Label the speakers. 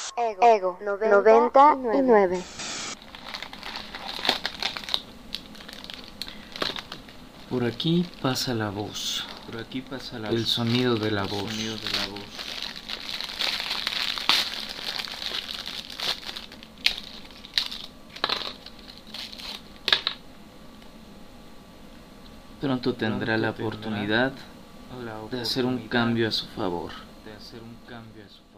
Speaker 1: Ego 99.
Speaker 2: Por aquí pasa la voz. El sonido de la voz. Pronto tendrá la oportunidad de hacer un cambio a su favor.